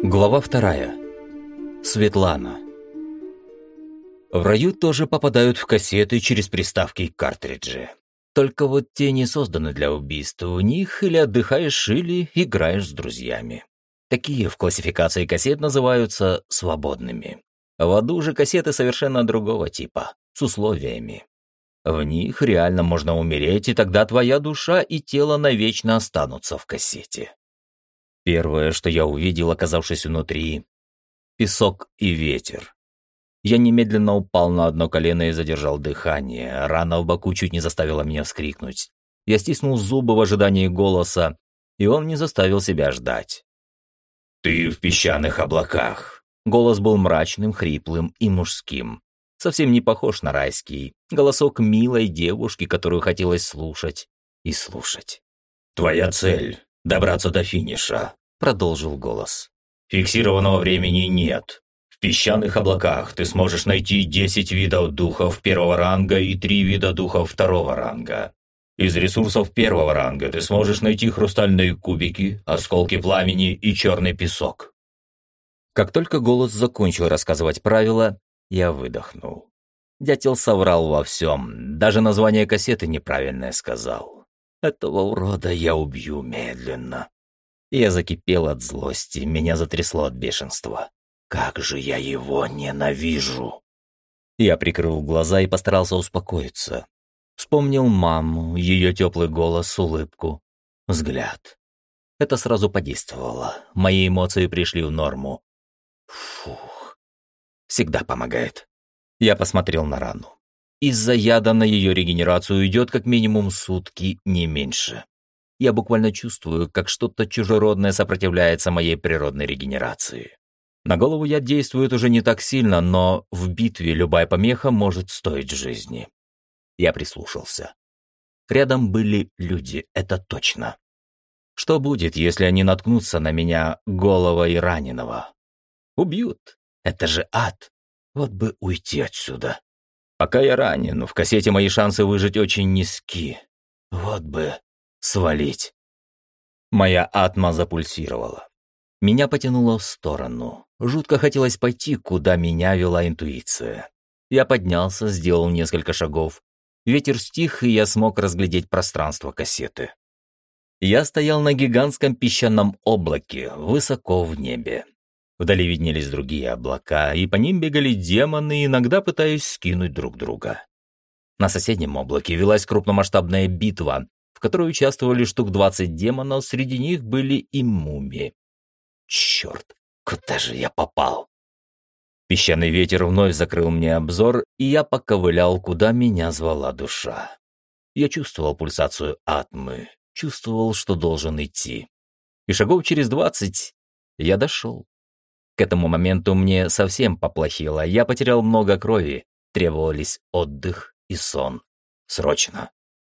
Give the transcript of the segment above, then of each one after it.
Глава 2. Светлана. В раю тоже попадают в кассеты через приставки и картриджи. Только вот те не созданы для убийств. В них или отдыхаешь, или играешь с друзьями. Такие в классификации кассет называются свободными. В аду же кассеты совершенно другого типа, с условиями. В них реально можно умереть, и тогда твоя душа и тело навечно останутся в кассете. Первое, что я увидел, оказавшись внутри — песок и ветер. Я немедленно упал на одно колено и задержал дыхание. Рана в боку чуть не заставила меня вскрикнуть. Я стиснул зубы в ожидании голоса, и он не заставил себя ждать. «Ты в песчаных облаках». Голос был мрачным, хриплым и мужским. Совсем не похож на райский. Голосок милой девушки, которую хотелось слушать и слушать. «Твоя цель — добраться до финиша», — продолжил голос. «Фиксированного времени нет. В песчаных облаках ты сможешь найти 10 видов духов первого ранга и 3 вида духов второго ранга. Из ресурсов первого ранга ты сможешь найти хрустальные кубики, осколки пламени и черный песок». Как только голос закончил рассказывать правила, я выдохнул. Дятел соврал во всем, даже название кассеты неправильное сказал. Этого урода я убью медленно. Я закипел от злости, меня затрясло от бешенства. Как же я его ненавижу! Я прикрыл глаза и постарался успокоиться. Вспомнил маму, ее теплый голос, улыбку, взгляд. Это сразу подействовало. Мои эмоции пришли в норму. Фух. Всегда помогает. Я посмотрел на рану. Из-за яда на ее регенерацию уйдет как минимум сутки, не меньше. Я буквально чувствую, как что-то чужеродное сопротивляется моей природной регенерации. На голову яд действует уже не так сильно, но в битве любая помеха может стоить жизни. Я прислушался. Рядом были люди, это точно. Что будет, если они наткнутся на меня, голого и раненого? Убьют. Это же ад. Вот бы уйти отсюда. Пока я ранен, в кассете мои шансы выжить очень низки. Вот бы свалить. Моя атма запульсировала. Меня потянуло в сторону. Жутко хотелось пойти, куда меня вела интуиция. Я поднялся, сделал несколько шагов. Ветер стих, и я смог разглядеть пространство кассеты. Я стоял на гигантском песчаном облаке, высоко в небе. Вдали виднелись другие облака, и по ним бегали демоны, иногда пытаясь скинуть друг друга. На соседнем облаке велась крупномасштабная битва, в которой участвовали штук 20 демонов, среди них были и мумии. Черт, куда же я попал? Песчаный ветер вновь закрыл мне обзор, и я поковылял, куда меня звала душа. Я чувствовал пульсацию атмы, чувствовал, что должен идти. И шагов через 20 я дошел. К этому моменту мне совсем поплохело, я потерял много крови, требовались отдых и сон. Срочно.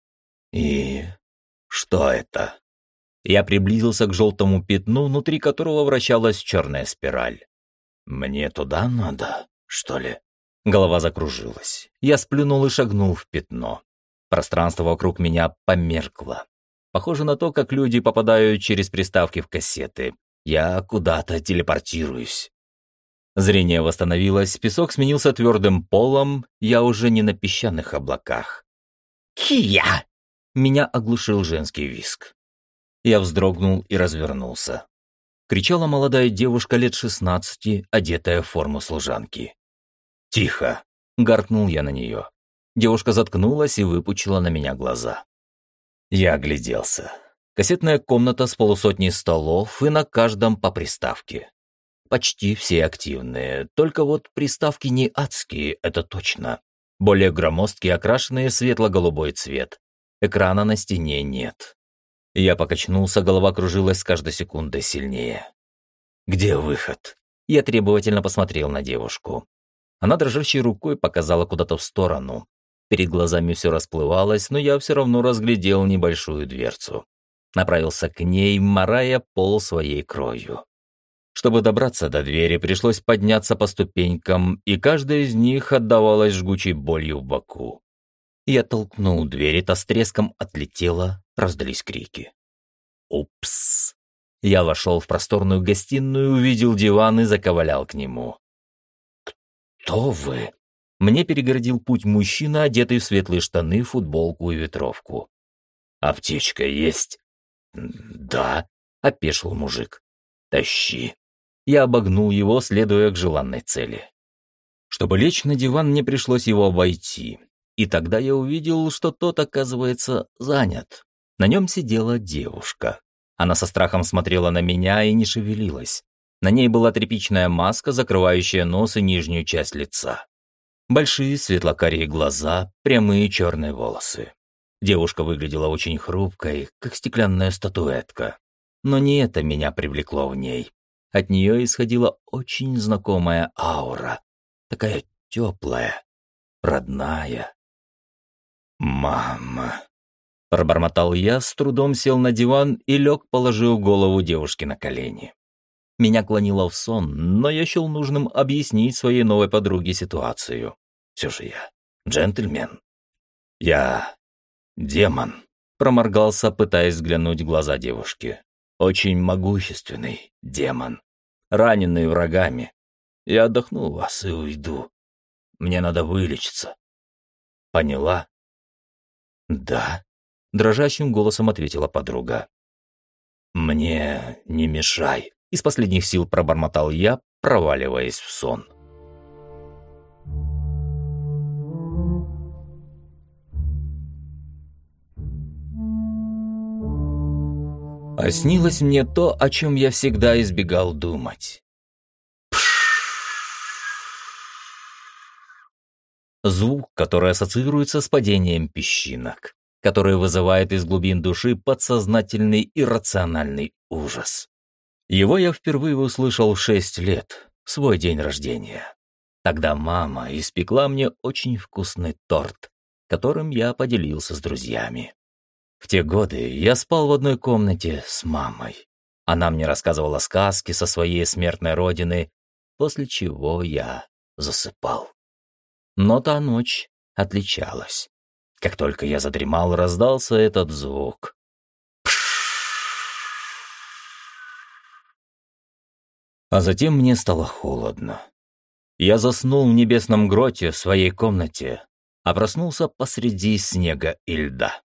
И что это? Я приблизился к желтому пятну, внутри которого вращалась черная спираль. Мне туда надо, что ли? Голова закружилась. Я сплюнул и шагнул в пятно. Пространство вокруг меня померкло. Похоже на то, как люди попадают через приставки в кассеты. Я куда-то телепортируюсь. Зрение восстановилось, песок сменился твердым полом, я уже не на песчаных облаках. «Кия!» Меня оглушил женский визг. Я вздрогнул и развернулся. Кричала молодая девушка лет 16, одетая в форму служанки. «Тихо!» — гаркнул я на нее. Девушка заткнулась и выпучила на меня глаза. Я огляделся. Кассетная комната с полусотней столов, и на каждом по приставке. Почти все активные, только вот приставки не адские, это точно. Более громоздкие, окрашенные в светло-голубой цвет. Экрана на стене нет. Я покачнулся, голова кружилась с каждой секундой сильнее. «Где выход?» Я требовательно посмотрел на девушку. Она дрожащей рукой показала куда-то в сторону. Перед глазами все расплывалось, но я все равно разглядел небольшую дверцу. Направился к ней, марая пол своей кровью. Чтобы добраться до двери, пришлось подняться по ступенькам, и каждая из них отдавалась жгучей болью в боку. Я толкнул дверь, и та с треском отлетела, раздались крики. «Упс!» Я вошел в просторную гостиную, увидел диван и заковылял к нему. «Кто вы?» Мне перегородил путь мужчина, одетый в светлые штаны, футболку и ветровку. «Аптечка есть?» «Да», — опешил мужик. «Тащи». Я обогнул его, следуя к желанной цели. Чтобы лечь на диван, мне пришлось его обойти. И тогда я увидел, что тот, оказывается, занят. На нем сидела девушка. Она со страхом смотрела на меня и не шевелилась. На ней была тряпичная маска, закрывающая нос и нижнюю часть лица. Большие светлокарие глаза, прямые черные волосы. Девушка выглядела очень хрупкой, как стеклянная статуэтка. Но не это меня привлекло в ней. От нее исходила очень знакомая аура. Такая теплая, родная. «Мама!» — пробормотал я, с трудом сел на диван и лег, положив голову девушки на колени. Меня клонило в сон, но я счел нужным объяснить своей новой подруге ситуацию. Все же я джентльмен. Я демон, проморгался, пытаясь взглянуть в глаза девушки. Очень могущественный демон, раненый врагами. Я отдохну у вас и уйду. Мне надо вылечиться. Поняла? Да, дрожащим голосом ответила подруга. Мне не мешай. Из последних сил пробормотал я, проваливаясь в сон. А снилось мне то, о чем я всегда избегал думать. Звук, который ассоциируется с падением песчинок, который вызывает из глубин души подсознательный иррациональный ужас. Его я впервые услышал в 6 лет, в свой день рождения. Тогда мама испекла мне очень вкусный торт, которым я поделился с друзьями. В те годы я спал в одной комнате с мамой. Она мне рассказывала сказки со своей смертной родины, после чего я засыпал. Но та ночь отличалась. Как только я задремал, раздался этот звук. А затем мне стало холодно. Я заснул в небесном гроте в своей комнате, а проснулся посреди снега и льда.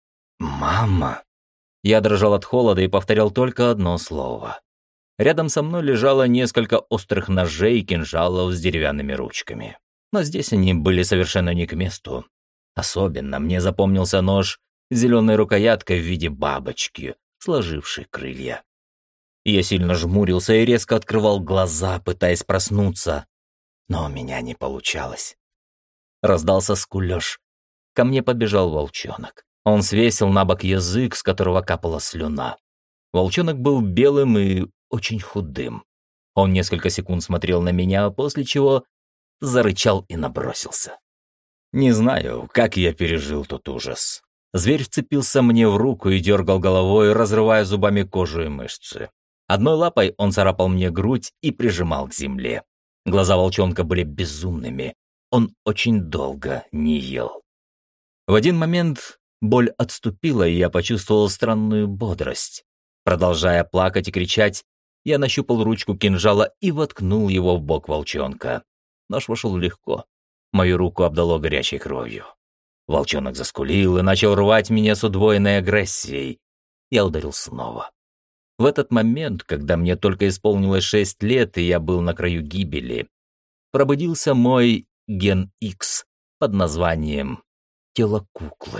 «Мама!» Я дрожал от холода и повторял только одно слово. Рядом со мной лежало несколько острых ножей и кинжалов с деревянными ручками. Но здесь они были совершенно не к месту. Особенно мне запомнился нож с зеленой рукояткой в виде бабочки, сложившей крылья. Я сильно жмурился и резко открывал глаза, пытаясь проснуться, но у меня не получалось. Раздался скулёж. Ко мне подбежал волчонок. Он свесил на бок язык, с которого капала слюна. Волчонок был белым и очень худым. Он несколько секунд смотрел на меня, после чего зарычал и набросился. Не знаю, как я пережил тот ужас. Зверь вцепился мне в руку и дергал головой, разрывая зубами кожу и мышцы. Одной лапой он царапал мне грудь и прижимал к земле. Глаза волчонка были безумными. Он очень долго не ел. В один момент боль отступила, и я почувствовал странную бодрость. Продолжая плакать и кричать, я нащупал ручку кинжала и воткнул его в бок волчонка. Нож вошел легко. Мою руку обдало горячей кровью. Волчонок заскулил и начал рвать меня с удвоенной агрессией. Я ударил снова. В этот момент, когда мне только исполнилось 6 лет, и я был на краю гибели, пробудился мой ген X под названием «Тело куклы».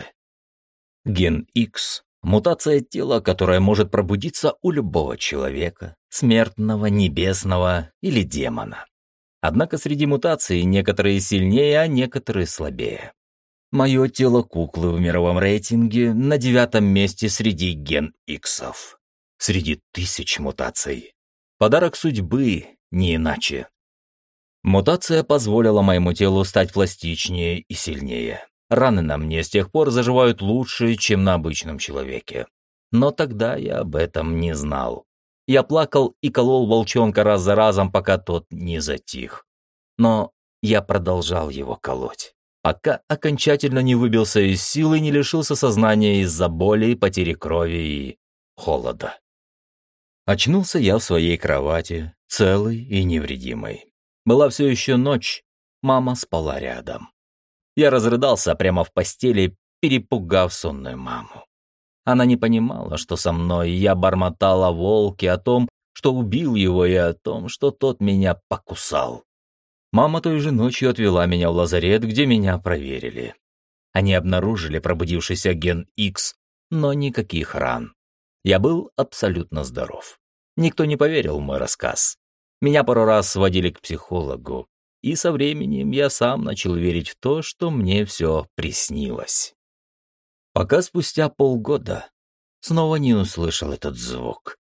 Ген X — мутация тела, которая может пробудиться у любого человека, смертного, небесного или демона. Однако среди мутаций некоторые сильнее, а некоторые слабее. Мое тело куклы в мировом рейтинге на 9-м месте среди ген Иксов. Среди 1000 мутаций. Подарок судьбы, не иначе. Мутация позволила моему телу стать пластичнее и сильнее. Раны на мне с тех пор заживают лучше, чем на обычном человеке. Но тогда я об этом не знал. Я плакал и колол волчонка раз за разом, пока тот не затих. Но я продолжал его колоть, пока окончательно не выбился из сил и не лишился сознания из-за боли, потери крови и холода. Очнулся я в своей кровати, целый и невредимый. Была все еще ночь, мама спала рядом. Я разрыдался прямо в постели, перепугав сонную маму. Она не понимала, что со мной, я бормотал о волке, о том, что убил его, и о том, что тот меня покусал. Мама той же ночью отвела меня в лазарет, где меня проверили. Они обнаружили пробудившийся ген X, но никаких ран. Я был абсолютно здоров. Никто не поверил в мой рассказ. Меня пару раз сводили к психологу, и со временем я сам начал верить в то, что мне все приснилось. Пока спустя полгода снова не услышал этот звук.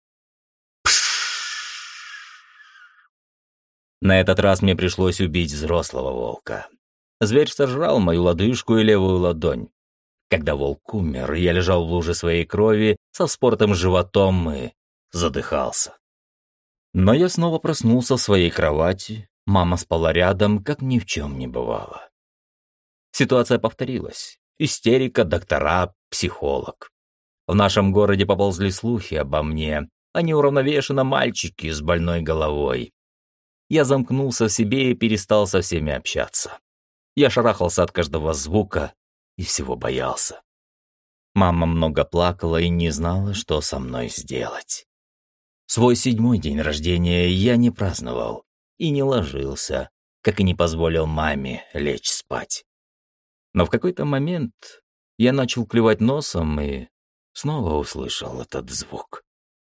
На этот раз мне пришлось убить взрослого волка. Зверь сожрал мою лодыжку и левую ладонь. Когда волк умер, я лежал в луже своей крови со вспоротым животом и задыхался. Но я снова проснулся в своей кровати, мама спала рядом, как ни в чем не бывало. Ситуация повторилась. Истерика, доктора, психолог. В нашем городе поползли слухи обо мне, о неуравновешенном мальчике с больной головой. Я замкнулся в себе и перестал со всеми общаться. Я шарахался от каждого звука и всего боялся. Мама много плакала и не знала, что со мной сделать. Свой 7-й день рождения я не праздновал и не ложился, как и не позволил маме лечь спать. Но в какой-то момент я начал клевать носом и снова услышал этот звук.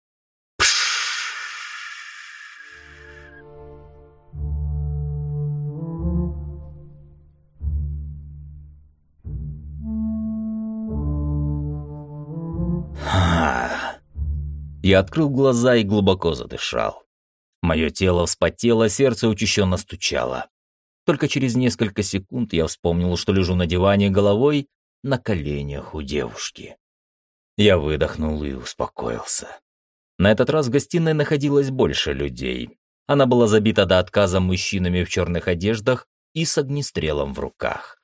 Я открыл глаза и глубоко задышал. Мое тело вспотело, сердце учащенно стучало. Только через несколько секунд я вспомнил, что лежу на диване головой на коленях у девушки. Я выдохнул и успокоился. На этот раз в гостиной находилось больше людей. Она была забита до отказа мужчинами в черных одеждах и с огнестрелом в руках.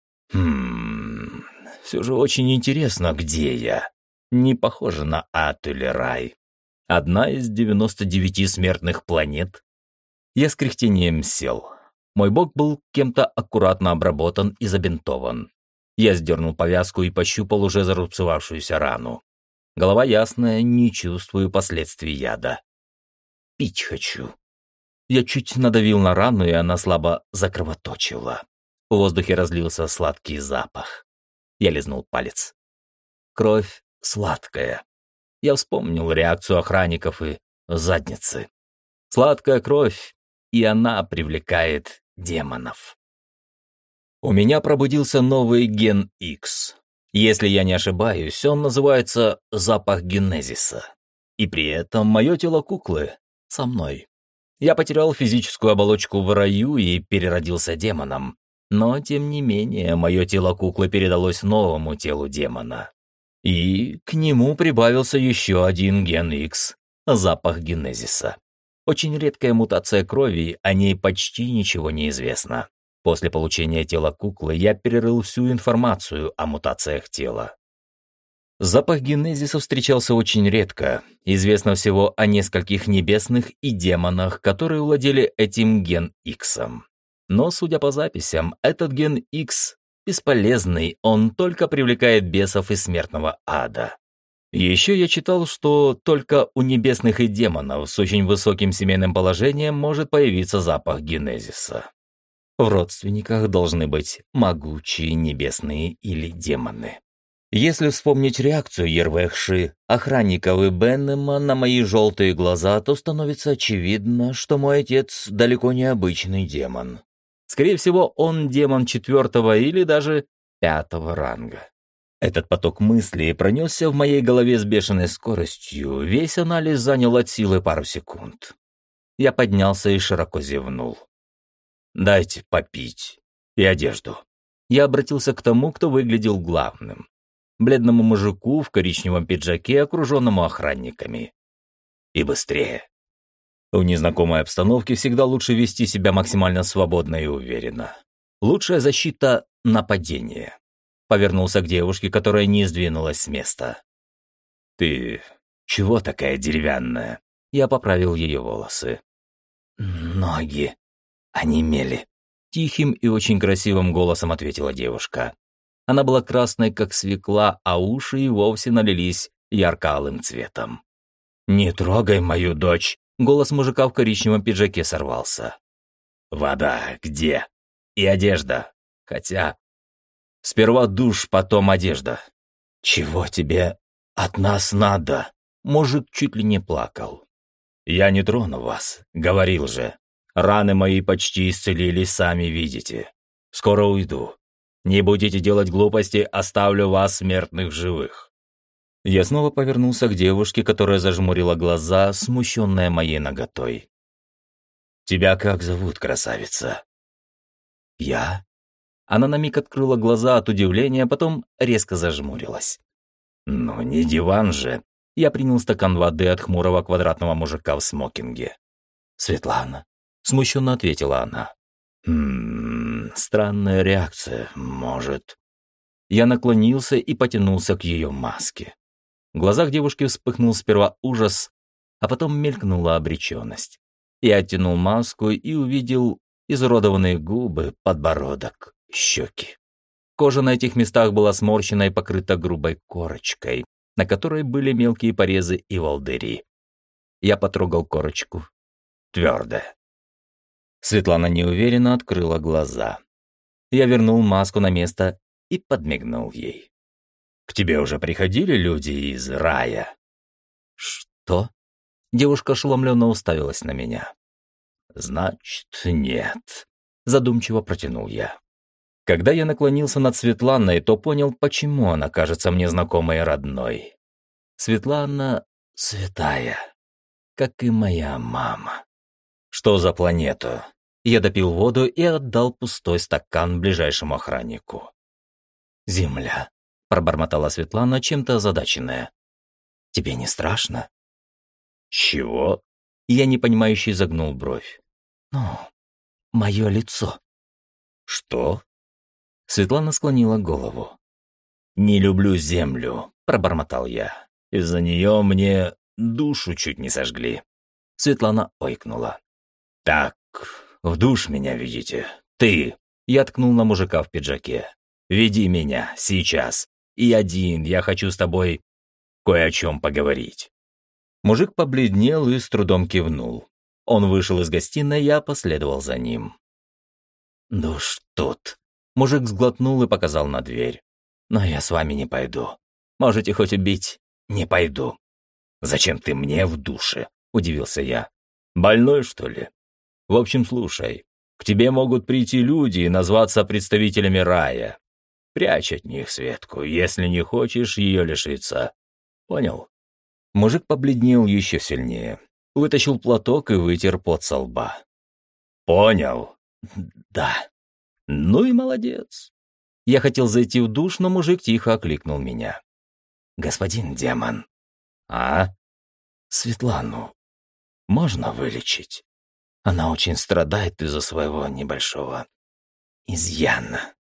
Все же очень интересно, где я. Не похоже на ад или рай. Одна из 99 смертных планет. Я с кряхтением сел. Мой бок был кем-то аккуратно обработан и забинтован. Я сдернул повязку и пощупал уже зарубцевавшуюся рану. Голова ясная, не чувствую последствий яда. Пить хочу. Я чуть надавил на рану, и она слабо закровоточила. В воздухе разлился сладкий запах. Я лизнул палец. Кровь сладкая. Я вспомнил реакцию охранников и задницы. Сладкая кровь, и она привлекает демонов. У меня пробудился новый ген X. Если я не ошибаюсь, он называется запах генезиса. И при этом мое тело куклы со мной. Я потерял физическую оболочку в раю и переродился демоном. Но, тем не менее, мое тело куклы передалось новому телу демона. И к нему прибавился еще один ген X – запах генезиса. Очень редкая мутация крови, о ней почти ничего не известно. После получения тела куклы я перерыл всю информацию о мутациях тела. Запах генезиса встречался очень редко. Известно всего о нескольких небесных и демонах, которые владели этим ген X-ом. Но, судя по записям, этот ген X бесполезный, он только привлекает бесов из смертного ада. Еще я читал, что только у небесных и демонов с очень высоким семейным положением может появиться запах генезиса. В родственниках должны быть могучие небесные или демоны. Если вспомнить реакцию Ервехши, охранников и Беннема на мои желтые глаза, то становится очевидно, что мой отец далеко не обычный демон. Скорее всего, он демон 4-го или даже 5-го ранга. Этот поток мыслей пронесся в моей голове с бешеной скоростью, весь анализ занял от силы пару секунд. Я поднялся и широко зевнул. «Дайте попить и одежду». Я обратился к тому, кто выглядел главным. Бледному мужику в коричневом пиджаке, окруженному охранниками. «И быстрее». В незнакомой обстановке всегда лучше вести себя максимально свободно и уверенно. Лучшая защита — нападение. Повернулся к девушке, которая не сдвинулась с места. «Ты чего такая деревянная?» Я поправил ее волосы. «Ноги онемели», — тихим и очень красивым голосом ответила девушка. Она была красной, как свекла, а уши и вовсе налились ярко-алым цветом. «Не трогай мою дочь!» Голос мужика в коричневом пиджаке сорвался. «Вода где? И одежда. Хотя сперва душ, потом одежда». «Чего тебе от нас надо?» Мужик чуть ли не плакал. «Я не трону вас, говорил же. Раны мои почти исцелились, сами видите. Скоро уйду. Не будете делать глупости, оставлю вас, смертных, живых». Я снова повернулся к девушке, которая зажмурила глаза, смущенная моей наготой. «Тебя как зовут, красавица?» «Я?» Она на миг открыла глаза от удивления, потом резко зажмурилась. «Ну, не диван же!» Я принял стакан воды от хмурого квадратного мужика в смокинге. «Светлана», — смущенно ответила она. Странная реакция, может». Я наклонился и потянулся к ее маске. В глазах девушки вспыхнул сперва ужас, а потом мелькнула обреченность. Я оттянул маску и увидел изуродованные губы, подбородок, щеки. Кожа на этих местах была сморщена и покрыта грубой корочкой, на которой были мелкие порезы и волдыри. Я потрогал корочку. Твердая. Светлана неуверенно открыла глаза. Я вернул маску на место и подмигнул ей. «К тебе уже приходили люди из рая?» «Что?» Девушка ошеломленно уставилась на меня. «Значит, нет», — задумчиво протянул я. Когда я наклонился над Светланой, то понял, почему она кажется мне знакомой и родной. Светлана святая, как и моя мама. «Что за планету?» Я допил воду и отдал пустой стакан ближайшему охраннику. «Земля», — пробормотала Светлана, чем-то озадаченная. «Тебе не страшно?» «Чего?» Я непонимающе загнул бровь. «Ну, мое лицо». «Что?» Светлана склонила голову. «Не люблю землю», — пробормотал я. «Из-за нее мне душу чуть не сожгли». Светлана ойкнула. «Так, в душ меня ведите. Ты!» Я ткнул на мужика в пиджаке. «Веди меня, сейчас. И один, я хочу с тобой кое о чем поговорить». Мужик побледнел и с трудом кивнул. Он вышел из гостиной, я последовал за ним. «Душ тут». Мужик сглотнул и показал на дверь. «Но я с вами не пойду. Можете хоть убить, не пойду». «Зачем ты мне в душе?» – удивился я. «Больной, что ли? В общем, слушай, к тебе могут прийти люди и назваться представителями рая. Прячь от них Светку, если не хочешь ее лишиться. Понял?» Мужик побледнел еще сильнее. Вытащил платок и вытер пот со лба. «Понял?» «Да». «Ну и молодец». Я хотел зайти в душ, но мужик тихо окликнул меня. «Господин демон». «А?» «Светлану можно вылечить? Она очень страдает из-за своего небольшого изъяна».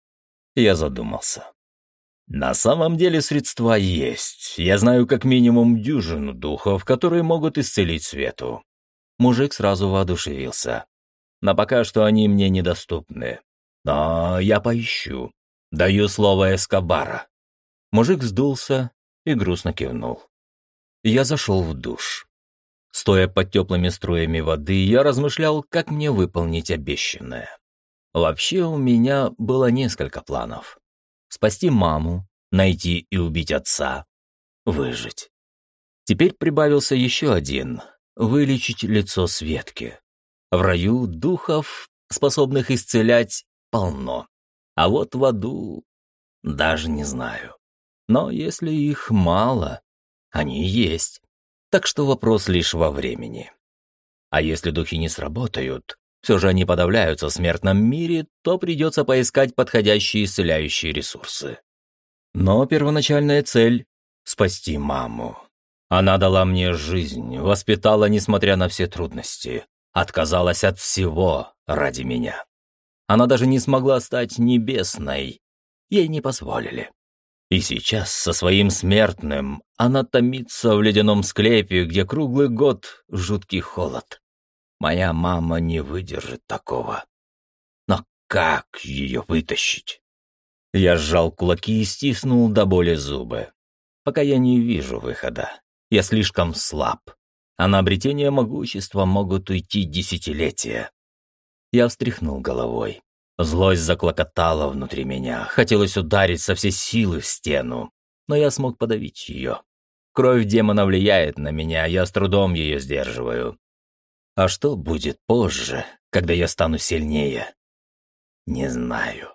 Я задумался. «На самом деле средства есть. Я знаю как минимум дюжину духов, которые могут исцелить Свету». Мужик сразу воодушевился. «Но пока что они мне недоступны. Но я поищу. Даю слово Эскобара». Мужик сдулся и грустно кивнул. Я зашел в душ. Стоя под теплыми струями воды, я размышлял, как мне выполнить обещанное. Вообще у меня было несколько планов. Спасти маму, найти и убить отца, выжить. Теперь прибавился еще один — вылечить лицо Светки. В раю духов, способных исцелять, полно. А вот в аду даже не знаю. Но если их мало, они есть. Так что вопрос лишь во времени. А если духи не сработают, все же они подавляются в смертном мире, то придется поискать подходящие исцеляющие ресурсы. Но первоначальная цель — спасти маму. Она дала мне жизнь, воспитала, несмотря на все трудности, отказалась от всего ради меня. Она даже не смогла стать небесной, ей не позволили. И сейчас со своим смертным она томится в ледяном склепе, где круглый год жуткий холод. Моя мама не выдержит такого. Но как ее вытащить? Я сжал кулаки и стиснул до боли зубы. Пока я не вижу выхода. Я слишком слаб. А на обретение могущества могут уйти десятилетия. Я встряхнул головой. Злость заклокотала внутри меня. Хотелось ударить со всей силы в стену. Но я смог подавить ее. Кровь демона влияет на меня, я с трудом ее сдерживаю. А что будет позже, когда я стану сильнее? Не знаю.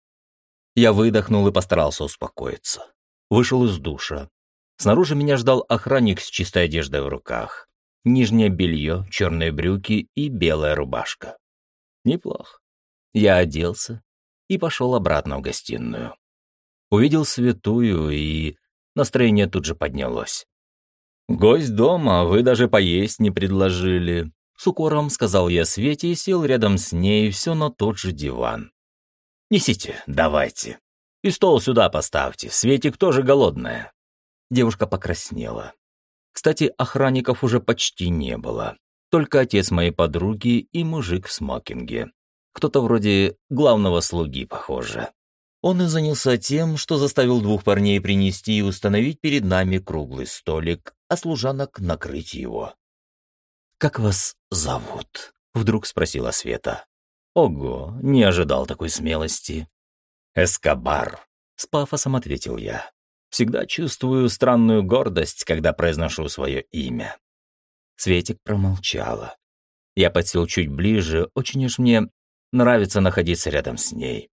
Я выдохнул и постарался успокоиться. Вышел из душа. Снаружи меня ждал охранник с чистой одеждой в руках. Нижнее белье, черные брюки и белая рубашка. Неплохо. Я оделся и пошел обратно в гостиную. Увидел святую, и настроение тут же поднялось. «Гость дома, вы даже поесть не предложили», — с укором сказал я Свете и сел рядом с ней все на тот же диван. «Несите, давайте. И стол сюда поставьте, Светик тоже голодная». Девушка покраснела. Кстати, охранников уже почти не было. Только отец моей подруги и мужик в смокинге. Кто-то вроде главного слуги, похоже. Он и занялся тем, что заставил двух парней принести и установить перед нами круглый столик, а служанок накрыть его. «Как вас зовут?» — вдруг спросила Света. «Ого, не ожидал такой смелости». «Эскобар», — с пафосом ответил я. «Всегда чувствую странную гордость, когда произношу свое имя». Светик промолчала. Я подсел чуть ближе, очень уж мне нравится находиться рядом с ней.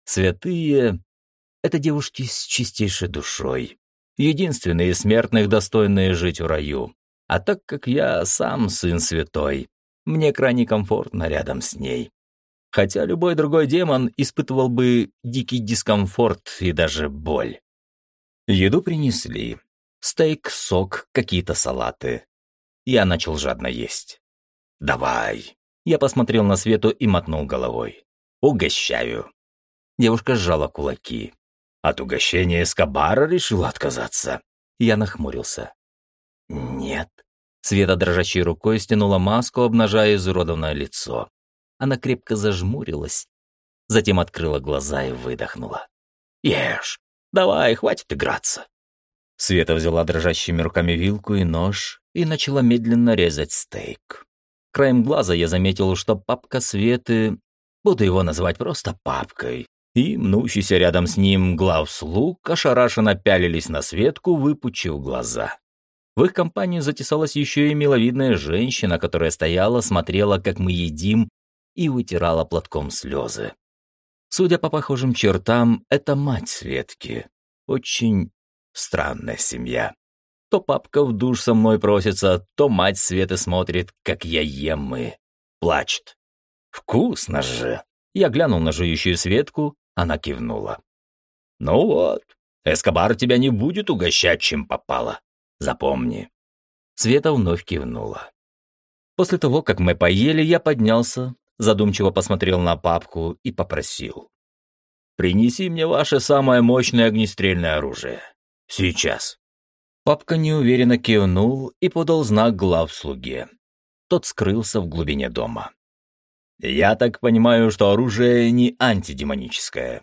Святые — это девушки с чистейшей душой. Единственные из смертных, достойные жить в раю. А так как я сам сын святой, мне крайне комфортно рядом с ней. Хотя любой другой демон испытывал бы дикий дискомфорт и даже боль. Еду принесли. Стейк, сок, какие-то салаты. Я начал жадно есть. «Давай». Я посмотрел на Свету и мотнул головой. «Угощаю». Девушка сжала кулаки. От угощения Эскобара решила отказаться. Я нахмурился. «Нет». Света дрожащей рукой стянула маску, обнажая изуродованное лицо. Она крепко зажмурилась, затем открыла глаза и выдохнула. «Ешь! Давай, хватит играться!» Света взяла дрожащими руками вилку и нож и начала медленно резать стейк. Краем глаза я заметил, что папка Светы, буду его называть просто папкой, и мнущийся рядом с ним главслуг ошарашенно пялились на Светку, выпучив глаза. В их компанию затесалась еще и миловидная женщина, которая стояла, смотрела, как мы едим, и вытирала платком слезы. Судя по похожим чертам, это мать Светки. Очень странная семья. То папка в душ со мной просится, то мать Светы смотрит, как я ем и плачет. Вкусно же. Я глянул на жующую Светку, она кивнула. «Ну вот, Эскобар тебя не будет угощать, чем попало. Запомни». Света вновь кивнула. После того, как мы поели, я поднялся, задумчиво посмотрел на папку и попросил. «Принеси мне ваше самое мощное огнестрельное оружие. Сейчас». Папка неуверенно кивнул и подал знак главслуге. Тот скрылся в глубине дома. «Я так понимаю, что оружие не антидемоническое?»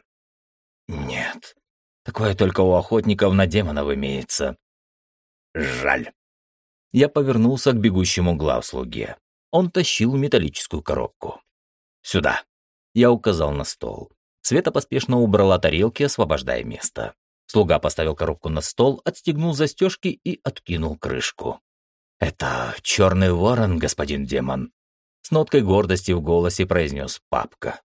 «Нет, такое только у охотников на демонов имеется». «Жаль». Я повернулся к бегущему главслуге. Он тащил металлическую коробку. «Сюда». Я указал на стол. Света поспешно убрала тарелки, освобождая место. Слуга поставил коробку на стол, отстегнул застежки и откинул крышку. «Это черный ворон, господин демон», — с ноткой гордости в голосе произнес папка.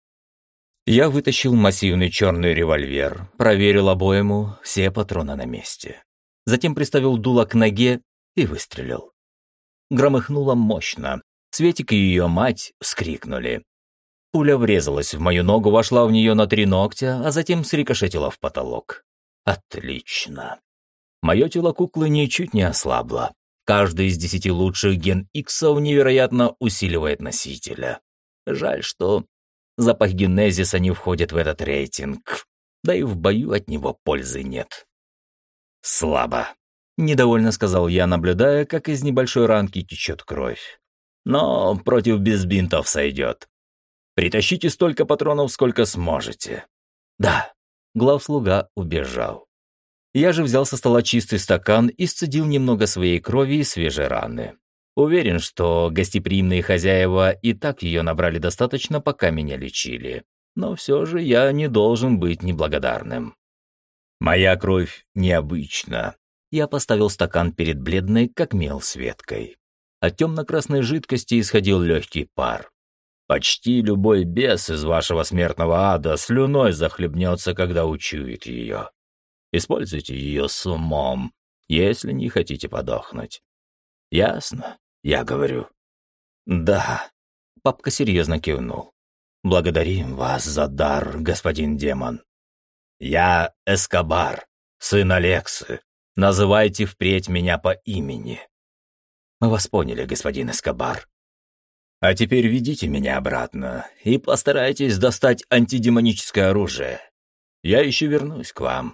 Я вытащил массивный черный револьвер, проверил обойму, все патроны на месте. Затем приставил дуло к ноге и выстрелил. Громыхнуло мощно. Светик и ее мать вскрикнули. Пуля врезалась в мою ногу, вошла в нее на 3 ногтя, а затем срикошетила в потолок. Отлично. Мое тело куклы ничуть не ослабло. Каждый из 10 лучших ген Иксов невероятно усиливает носителя. Жаль, что запах генезиса не входит в этот рейтинг. Да и в бою от него пользы нет. «Слабо», — недовольно сказал я, наблюдая, как из небольшой ранки течет кровь. «Но против без бинтов сойдет. Притащите столько патронов, сколько сможете». «Да», — главслуга убежал. Я же взял со стола чистый стакан и сцедил немного своей крови и свежей раны. Уверен, что гостеприимные хозяева и так ее набрали достаточно, пока меня лечили. Но все же я не должен быть неблагодарным. «Моя кровь необычна». Я поставил стакан перед бледной, как мел, Светкой. От темно-красной жидкости исходил легкий пар. Почти любой бес из вашего смертного ада слюной захлебнется, когда учует ее. Используйте ее с умом, если не хотите подохнуть. Ясно, я говорю. Да, папка серьезно кивнул. Благодарим вас за дар, господин демон. Я Эскобар, сын Алексы. Называйте впредь меня по имени. Мы вас поняли, господин Эскобар. А теперь ведите меня обратно и постарайтесь достать антидемоническое оружие. Я еще вернусь к вам.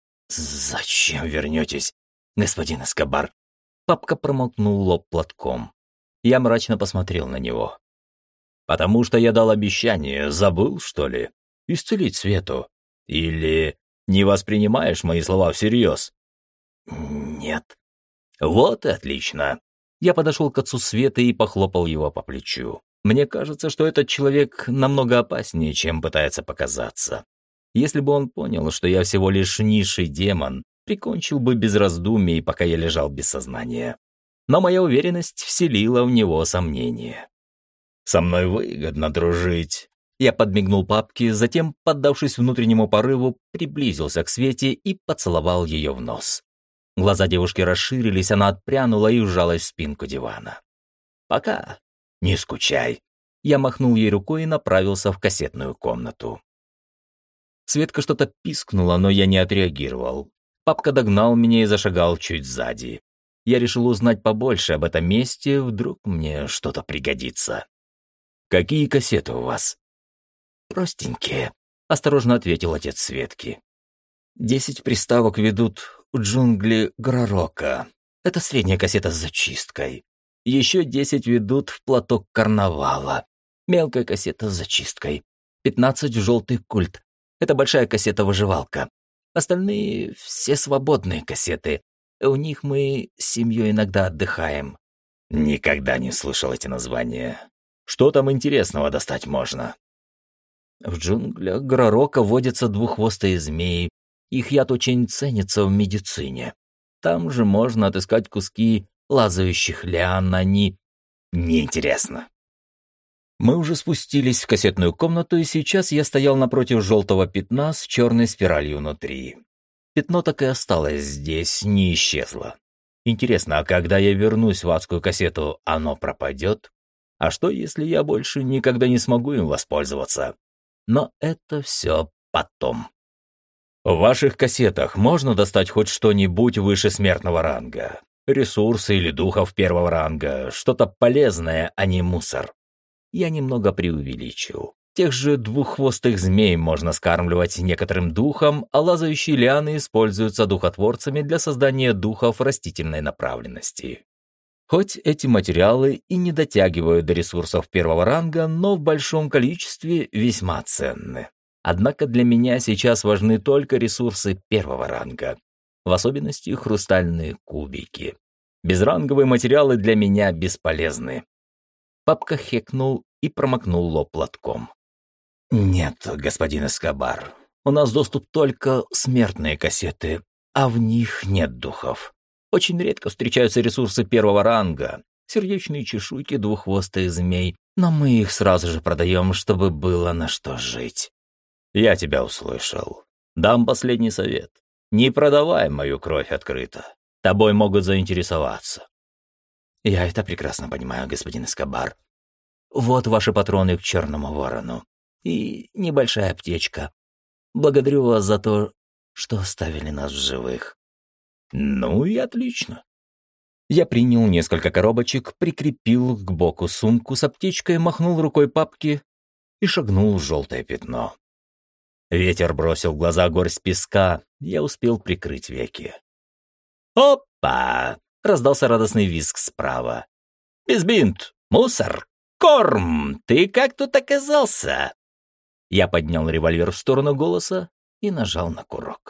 Зачем вернетесь, господин Эскобар? Папка промокнул лоб платком. Я мрачно посмотрел на него. Потому что я дал обещание, забыл, что ли? Исцелить Свету. Или не воспринимаешь мои слова всерьез? Нет. Вот и отлично. Я подошел к отцу Светы и похлопал его по плечу. Мне кажется, что этот человек намного опаснее, чем пытается показаться. Если бы он понял, что я всего лишь низший демон, прикончил бы без раздумий, пока я лежал без сознания. Но моя уверенность вселила в него сомнения. «Со мной выгодно дружить». Я подмигнул папке, затем, поддавшись внутреннему порыву, приблизился к Свете и поцеловал ее в нос. Глаза девушки расширились, она отпрянула и вжалась в спинку дивана. «Пока. Не скучай». Я махнул ей рукой и направился в кассетную комнату. Светка что-то пискнула, но я не отреагировал. Папка догнал меня и зашагал чуть сзади. Я решил узнать побольше об этом месте, вдруг мне что-то пригодится. «Какие кассеты у вас?» «Простенькие», — осторожно ответил отец Светки. 10 приставок ведут в джунгли Гророка. Это средняя кассета с зачисткой. Еще 10 ведут в платок Карнавала. Мелкая кассета с зачисткой. 15 в желтый культ. Это большая кассета-выживалка. Остальные все свободные кассеты. У них мы с семьей иногда отдыхаем». «Никогда не слышал эти названия. Что там интересного достать можно?» В джунглях Гророка водятся двуххвостые змеи. Их яд очень ценится в медицине. Там же можно отыскать куски лазающих лиан, они... Неинтересно. Мы уже спустились в кассетную комнату, и сейчас я стоял напротив желтого пятна с черной спиралью внутри. Пятно так и осталось здесь, не исчезло. Интересно, а когда я вернусь в адскую кассету, оно пропадет? А что, если я больше никогда не смогу им воспользоваться? Но это все потом. В ваших кассетах можно достать хоть что-нибудь выше смертного ранга? Ресурсы или духов первого ранга, что-то полезное, а не мусор. Я немного преувеличил. Тех же двуххвостых змей можно скармливать некоторым духам, а лазающие лианы используются духотворцами для создания духов растительной направленности. Хоть эти материалы и не дотягивают до ресурсов первого ранга, но в большом количестве весьма ценны. Однако для меня сейчас важны только ресурсы первого ранга, в особенности хрустальные кубики. Безранговые материалы для меня бесполезны. Папка хекнул и промокнул лоб платком. «Нет, господин Эскобар, у нас доступ только смертные кассеты, а в них нет духов. Очень редко встречаются ресурсы первого ранга, сердечные чешуйки двуххвостых змей, но мы их сразу же продаем, чтобы было на что жить». «Я тебя услышал. Дам последний совет. Не продавай мою кровь открыто. Тобой могут заинтересоваться». «Я это прекрасно понимаю, господин Эскобар. Вот ваши патроны к Черному Ворону. И небольшая аптечка. Благодарю вас за то, что оставили нас в живых». «Ну и отлично». Я принял несколько коробочек, прикрепил к боку сумку с аптечкой, махнул рукой папки и шагнул в желтое пятно. Ветер бросил в глаза горсть песка, я успел прикрыть веки. «Опа!» — раздался радостный визг справа. «Безбинт! Мусор! Корм! Ты как тут оказался?» Я поднял револьвер в сторону голоса и нажал на курок.